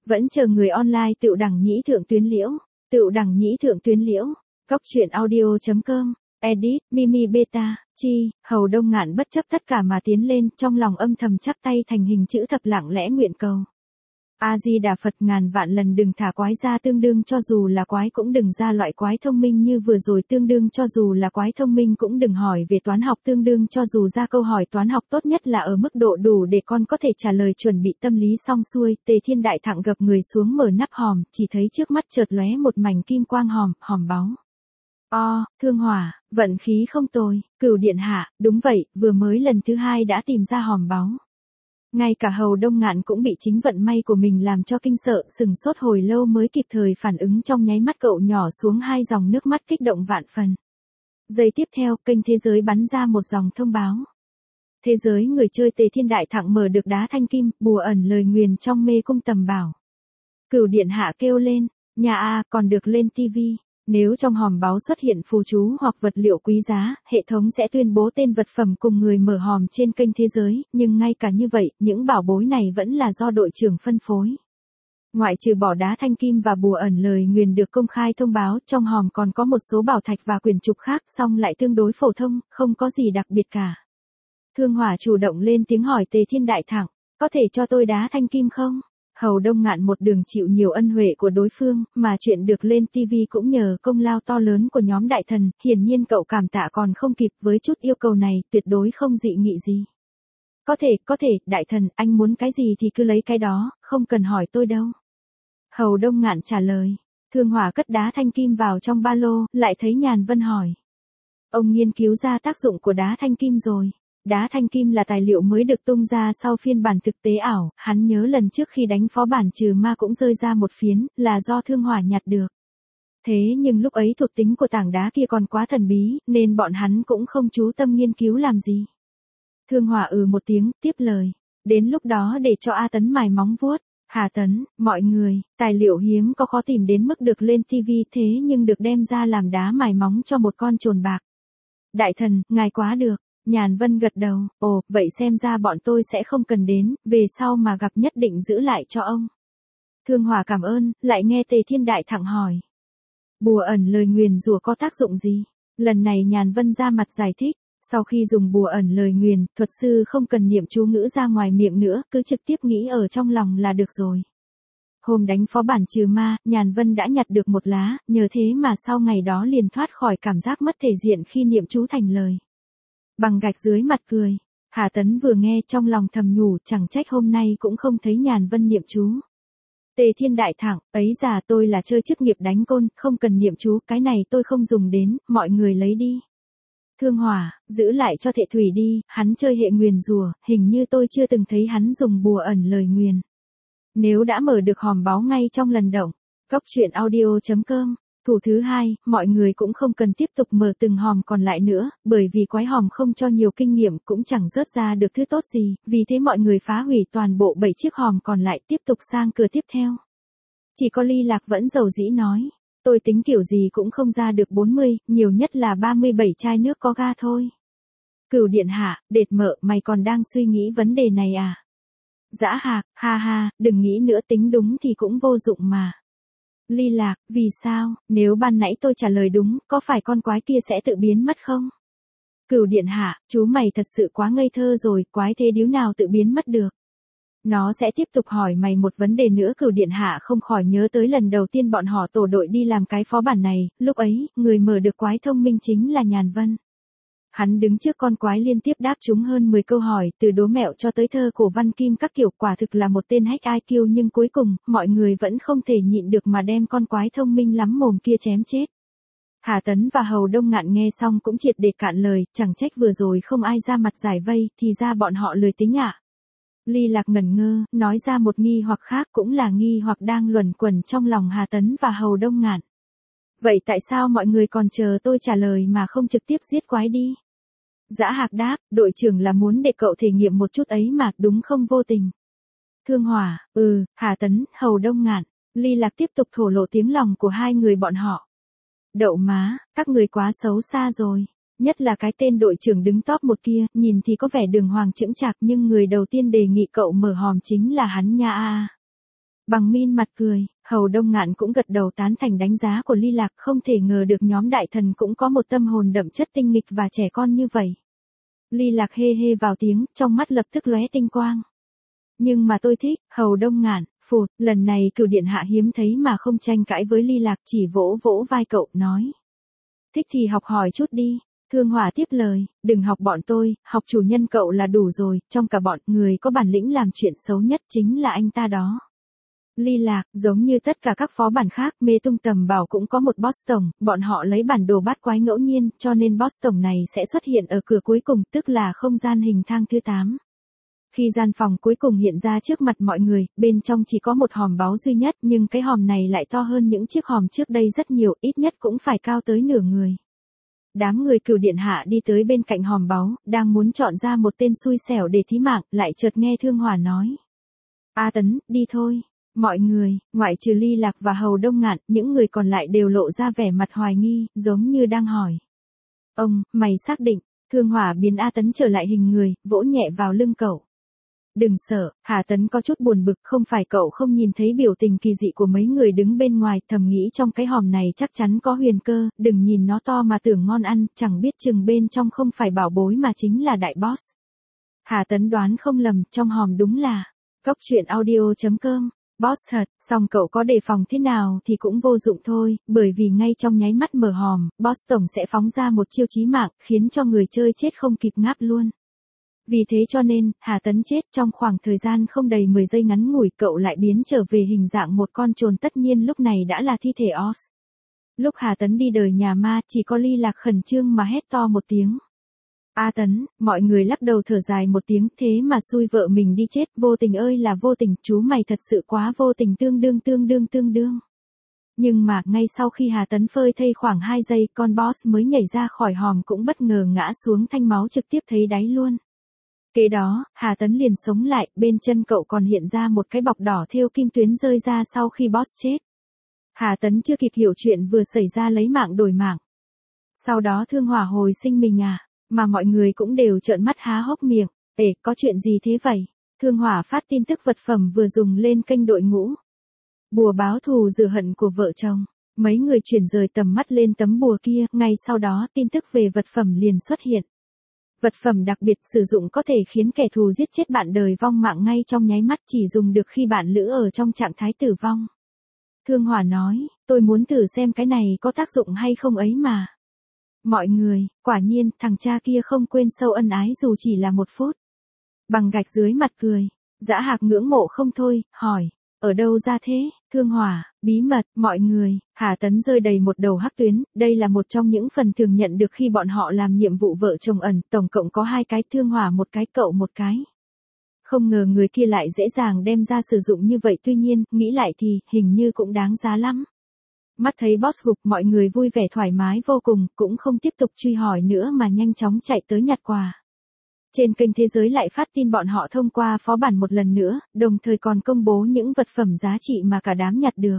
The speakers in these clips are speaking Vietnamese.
Vẫn chờ người online Tựu Đằng Nhĩ Thượng Tuyến Liễu. Tựu Đằng Nhĩ Thượng Tuyến Liễu. Góc truyện audio.com. Edit, Mimi Beta, Chi, Hầu Đông Ngạn bất chấp tất cả mà tiến lên, trong lòng âm thầm chắp tay thành hình chữ thập lặng lẽ nguyện cầu. A-di-đà Phật, ngàn vạn lần đừng thả quái ra, tương đương cho dù là quái cũng đừng ra loại quái thông minh như vừa rồi, tương đương cho dù là quái thông minh cũng đừng hỏi về toán học, tương đương cho dù ra câu hỏi toán học tốt nhất là ở mức độ đủ để con có thể trả lời, chuẩn bị tâm lý xong xuôi, Tề Thiên Đại Thặng gập người xuống mở nắp hòm, chỉ thấy trước mắt chợt lóe một mảnh kim quang, hòm báu. Thương Hỏa, vận khí không tồi, Cửu điện hạ, đúng vậy, vừa mới lần thứ hai đã tìm ra hòm báu. Ngay cả Hầu Đông Ngạn cũng bị chính vận may của mình làm cho kinh sợ, sừng sốt hồi lâu mới kịp thời phản ứng, trong nháy mắt cậu nhỏ xuống hai dòng nước mắt kích động vạn phần. Giây tiếp theo, kênh thế giới bắn ra một dòng thông báo. Thế giới người chơi Tề Thiên Đại Thặng mở được đá thanh kim, bùa ẩn lời nguyền trong mê cung tầm bảo. Cửu điện hạ kêu lên, nhà a, còn được lên tivi. Nếu trong hòm báu xuất hiện phù chú hoặc vật liệu quý giá, hệ thống sẽ tuyên bố tên vật phẩm cùng người mở hòm trên kênh thế giới, nhưng ngay cả như vậy, những bảo bối này vẫn là do đội trưởng phân phối. Ngoại trừ bỏ đá thanh kim và bùa ẩn lời nguyền được công khai thông báo, trong hòm còn có một số bảo thạch và quyển trục khác, song lại tương đối phổ thông, không có gì đặc biệt cả. Thương Hỏa chủ động lên tiếng hỏi Tề Thiên Đại Thặng, có thể cho tôi đá thanh kim không? Hầu Đông Ngạn một đường chịu nhiều ân huệ của đối phương, mà chuyện được lên TV cũng nhờ công lao to lớn của nhóm đại thần, hiển nhiên cậu cảm tạ còn không kịp, với chút yêu cầu này, tuyệt đối không dị nghị gì. Có thể, đại thần, anh muốn cái gì thì cứ lấy cái đó, không cần hỏi tôi đâu. Hầu Đông Ngạn trả lời. Thương Hỏa cất đá thanh kim vào trong ba lô, lại thấy Nhàn Vân hỏi. Ông nghiên cứu ra tác dụng của đá thanh kim rồi. Đá thanh kim là tài liệu mới được tung ra sau phiên bản thực tế ảo, hắn nhớ lần trước khi đánh phó bản trừ ma cũng rơi ra một phiến, là do Thương Hỏa nhặt được. Thế nhưng lúc ấy thuộc tính của tảng đá kia còn quá thần bí, nên bọn hắn cũng không chú tâm nghiên cứu làm gì. Thương Hỏa một tiếng, tiếp lời. Đến lúc đó để cho A Tấn mài móng vuốt. Hà Tấn, mọi người, tài liệu hiếm có khó tìm đến mức được lên TV, thế nhưng được đem ra làm đá mài móng cho một con trồn bạc. Đại thần, ngài quá được. Nhàn Vân gật đầu, vậy xem ra bọn tôi sẽ không cần đến, về sau mà gặp nhất định giữ lại cho ông. Thương Hỏa cảm ơn, lại nghe Tề Thiên Đại Thặng hỏi. Bùa ẩn lời nguyền rủa có tác dụng gì? Lần này Nhàn Vân ra mặt giải thích, sau khi dùng bùa ẩn lời nguyền, thuật sư không cần niệm chú ngữ ra ngoài miệng nữa, cứ trực tiếp nghĩ ở trong lòng là được rồi. Hôm đánh phó bản trừ ma, Nhàn Vân đã nhặt được một lá, nhờ thế mà sau ngày đó liền thoát khỏi cảm giác mất thể diện khi niệm chú thành lời. Bằng gạch dưới mặt cười. Hà Tấn vừa nghe trong lòng thầm nhủ, chẳng trách hôm nay cũng không thấy Nhàn Vân niệm chú. Tề Thiên Đại Thặng, ấy già, tôi là chơi chức nghiệp đánh côn, không cần niệm chú, cái này tôi không dùng đến, mọi người lấy đi. Thương Hỏa, giữ lại cho Thệ Thủy đi, hắn chơi hệ nguyền rủa, hình như tôi chưa từng thấy hắn dùng bùa ẩn lời nguyền. Nếu đã mở được hòm báu ngay trong lần động. Góc truyện audio.com. Thủ thứ hai, mọi người cũng không cần tiếp tục mở từng hòm còn lại nữa, bởi vì quái hòm không cho nhiều kinh nghiệm cũng chẳng rớt ra được thứ tốt gì, vì thế mọi người phá hủy toàn bộ 7 chiếc hòm còn lại, tiếp tục sang cửa tiếp theo. Chỉ có Ly Lạc vẫn dầu dĩ nói, tôi tính kiểu gì cũng không ra được 40, nhiều nhất là 37 chai nước có ga thôi. Cửu điện hạ, Đệt Mợ, mày còn đang suy nghĩ vấn đề này à? Dã Hạc, ha ha, đừng nghĩ nữa, tính đúng thì cũng vô dụng mà. Ly Lạc, vì sao, nếu ban nãy tôi trả lời đúng, có phải con quái kia sẽ tự biến mất không? Cửu điện hạ, chú mày thật sự quá ngây thơ rồi, quái thế điếu nào tự biến mất được? Nó sẽ tiếp tục hỏi mày một vấn đề nữa. Cửu điện hạ không khỏi nhớ tới lần đầu tiên bọn họ tổ đội đi làm cái phó bản này, lúc ấy, người mở được quái thông minh chính là Nhàn Vân. Hắn đứng trước con quái liên tiếp đáp trúng hơn 10 câu hỏi, từ đố mẹo cho tới thơ cổ văn kim các kiểu, quả thực là một tên hack IQ, nhưng cuối cùng, mọi người vẫn không thể nhịn được mà đem con quái thông minh lắm mồm kia chém chết. Hà Tấn và Hầu Đông Ngạn nghe xong cũng triệt để cạn lời, chẳng trách vừa rồi không ai ra mặt giải vây, thì ra bọn họ lười tính ạ. Ly Lạc ngẩn ngơ, nói ra một nghi hoặc khác, cũng là nghi hoặc đang luẩn quẩn trong lòng Hà Tấn và Hầu Đông Ngạn. Vậy tại sao mọi người còn chờ tôi trả lời mà không trực tiếp giết quái đi? Dã Hạc đáp, đội trưởng là muốn để cậu thể nghiệm một chút ấy mà, đúng không vô tình? Thương Hỏa, Hà Tấn, Hầu Đông Ngạn, Ly Lạc tiếp tục thổ lộ tiếng lòng của hai người bọn họ. Đậu má, các người quá xấu xa rồi. Nhất là cái tên đội trưởng đứng top một kia, nhìn thì có vẻ đường hoàng chững chạc, nhưng người đầu tiên đề nghị cậu mở hòm chính là hắn nha a. Bằng Min mặt cười, Hầu Đông Ngạn cũng gật đầu tán thành đánh giá của Ly Lạc, không thể ngờ được nhóm đại thần cũng có một tâm hồn đậm chất tinh nghịch và trẻ con như vậy. Ly Lạc hê hê vào tiếng, trong mắt lập tức lóe tinh quang. Nhưng mà tôi thích, Hầu Đông Ngạn, phụt, lần này Cửu điện hạ hiếm thấy mà không tranh cãi với Ly Lạc, chỉ vỗ vỗ vai cậu, nói. Thích thì học hỏi chút đi. Thương Hỏa tiếp lời, đừng học bọn tôi, học chủ nhân cậu là đủ rồi, trong cả bọn người có bản lĩnh làm chuyện xấu nhất chính là anh ta đó. Ly Lạc, giống như tất cả các phó bản khác, Mê Tung Tầm Bảo cũng có một boss tổng, bọn họ lấy bản đồ bát quái ngẫu nhiên, cho nên boss tổng này sẽ xuất hiện ở cửa cuối cùng, tức là không gian hình thang thứ 8. Khi gian phòng cuối cùng hiện ra trước mặt mọi người, bên trong chỉ có một hòm báu duy nhất, nhưng cái hòm này lại to hơn những chiếc hòm trước đây rất nhiều, ít nhất cũng phải cao tới nửa người. Đám người Cửu điện hạ đi tới bên cạnh hòm báu, đang muốn chọn ra một tên xui xẻo để thí mạng, lại chợt nghe Thương Hỏa nói. A Tấn, đi thôi. Mọi người, ngoại trừ Ly Lạc và Hầu Đông Ngạn, những người còn lại đều lộ ra vẻ mặt hoài nghi, giống như đang hỏi. Ông, mày xác định, Thương Hỏa biến A Tấn trở lại hình người, vỗ nhẹ vào lưng cậu. Đừng sợ, Hà Tấn có chút buồn bực, không phải cậu không nhìn thấy biểu tình kỳ dị của mấy người đứng bên ngoài, thầm nghĩ trong cái hòm này chắc chắn có huyền cơ, đừng nhìn nó to mà tưởng ngon ăn, chẳng biết chừng bên trong không phải bảo bối mà chính là đại boss. Hà Tấn đoán không lầm, trong hòm đúng là Cốc Truyện Audio.com. Boss thật, song cậu có đề phòng thế nào thì cũng vô dụng thôi, bởi vì ngay trong nháy mắt mở hòm, boss tổng sẽ phóng ra một chiêu chí mạng, khiến cho người chơi chết không kịp ngáp luôn. Vì thế cho nên, Hà Tấn chết trong khoảng thời gian không đầy 10 giây ngắn ngủi, cậu lại biến trở về hình dạng một con trồn, tất nhiên lúc này đã là thi thể Oz. Lúc Hà Tấn đi đời nhà ma, chỉ có Ly Lạc khẩn trương mà hét to một tiếng. A Tấn, mọi người lắc đầu thở dài một tiếng, thế mà xui vợ mình đi chết, vô tình ơi là vô tình, chú mày thật sự quá vô tình, tương đương. Nhưng mà, ngay sau khi Hà Tấn phơi thây khoảng 2 giây, con boss mới nhảy ra khỏi hòm cũng bất ngờ ngã xuống, thanh máu trực tiếp thấy đáy luôn. Kế đó, Hà Tấn liền sống lại, bên chân cậu còn hiện ra một cái bọc đỏ thêu kim tuyến rơi ra sau khi boss chết. Hà Tấn chưa kịp hiểu chuyện vừa xảy ra, lấy mạng đổi mạng. Sau đó Thương Hỏa hồi sinh mình à? Mà mọi người cũng đều trợn mắt há hốc miệng. Có chuyện gì thế vậy? Thương Hỏa phát tin tức vật phẩm vừa dùng lên kênh đội ngũ. Bùa báo thù rửa hận của vợ chồng. Mấy người chuyển rời tầm mắt lên tấm bùa kia, ngay sau đó tin tức về vật phẩm liền xuất hiện. Vật phẩm đặc biệt sử dụng có thể khiến kẻ thù giết chết bạn đời vong mạng ngay trong nháy mắt, chỉ dùng được khi bạn lữ ở trong trạng thái tử vong. Thương Hỏa nói, tôi muốn thử xem cái này có tác dụng hay không ấy mà. Mọi người, quả nhiên, thằng cha kia không quên sâu ân ái dù chỉ là 1 phút. Bằng Gạch dưới mặt cười, Dã Hạc ngưỡng mộ không thôi, hỏi, ở đâu ra thế? Thương Hỏa, bí mật, mọi người. Hà Tấn rơi đầy một đầu hắc tuyến, đây là một trong những phần thường nhận được khi bọn họ làm nhiệm vụ vợ chồng ẩn, tổng cộng có 2 cái, Thương Hỏa 1 cái, cậu 1 cái. Không ngờ người kia lại dễ dàng đem ra sử dụng như vậy, tuy nhiên, nghĩ lại thì, hình như cũng đáng giá lắm. Mắt thấy boss gục, mọi người vui vẻ thoải mái vô cùng, cũng không tiếp tục truy hỏi nữa mà nhanh chóng chạy tới nhặt quà. Trên kênh Thế Giới lại phát tin bọn họ thông qua phó bản một lần nữa, đồng thời còn công bố những vật phẩm giá trị mà cả đám nhặt được.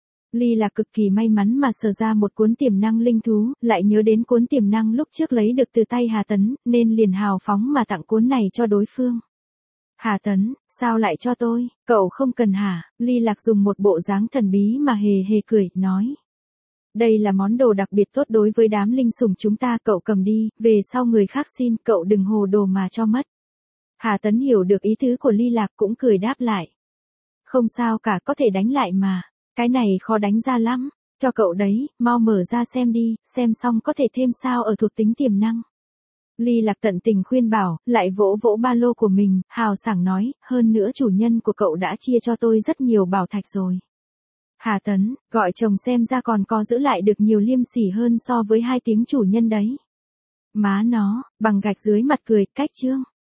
Ly là cực kỳ may mắn mà sờ ra một cuốn tiềm năng linh thú, lại nhớ đến cuốn tiềm năng lúc trước lấy được từ tay Hà Tấn, nên liền hào phóng mà tặng cuốn này cho đối phương. Hà Tấn, sao lại cho tôi? Cậu không cần hả? Ly Lạc dùng một bộ dáng thần bí mà hề hề cười, nói. Đây là món đồ đặc biệt tốt đối với đám linh sủng chúng ta, cậu cầm đi, về sau người khác xin, cậu đừng hồ đồ mà cho mất. Hà Tấn hiểu được ý tứ của Ly Lạc cũng cười đáp lại. Không sao cả, có thể đánh lại mà. Cái này khó đánh ra lắm. Cho cậu đấy, mau mở ra xem đi, xem xong có thể thêm sao ở thuộc tính tiềm năng. Ly Lạc tận tình khuyên bảo, lại vỗ vỗ ba lô của mình, hào sảng nói, hơn nữa chủ nhân của cậu đã chia cho tôi rất nhiều bảo thạch rồi. Hà Tấn, gọi chồng xem ra còn có giữ lại được nhiều liêm sỉ hơn so với 2 tiếng chủ nhân đấy. Má nó, Bằng Gạch dưới mặt cười, cách chương.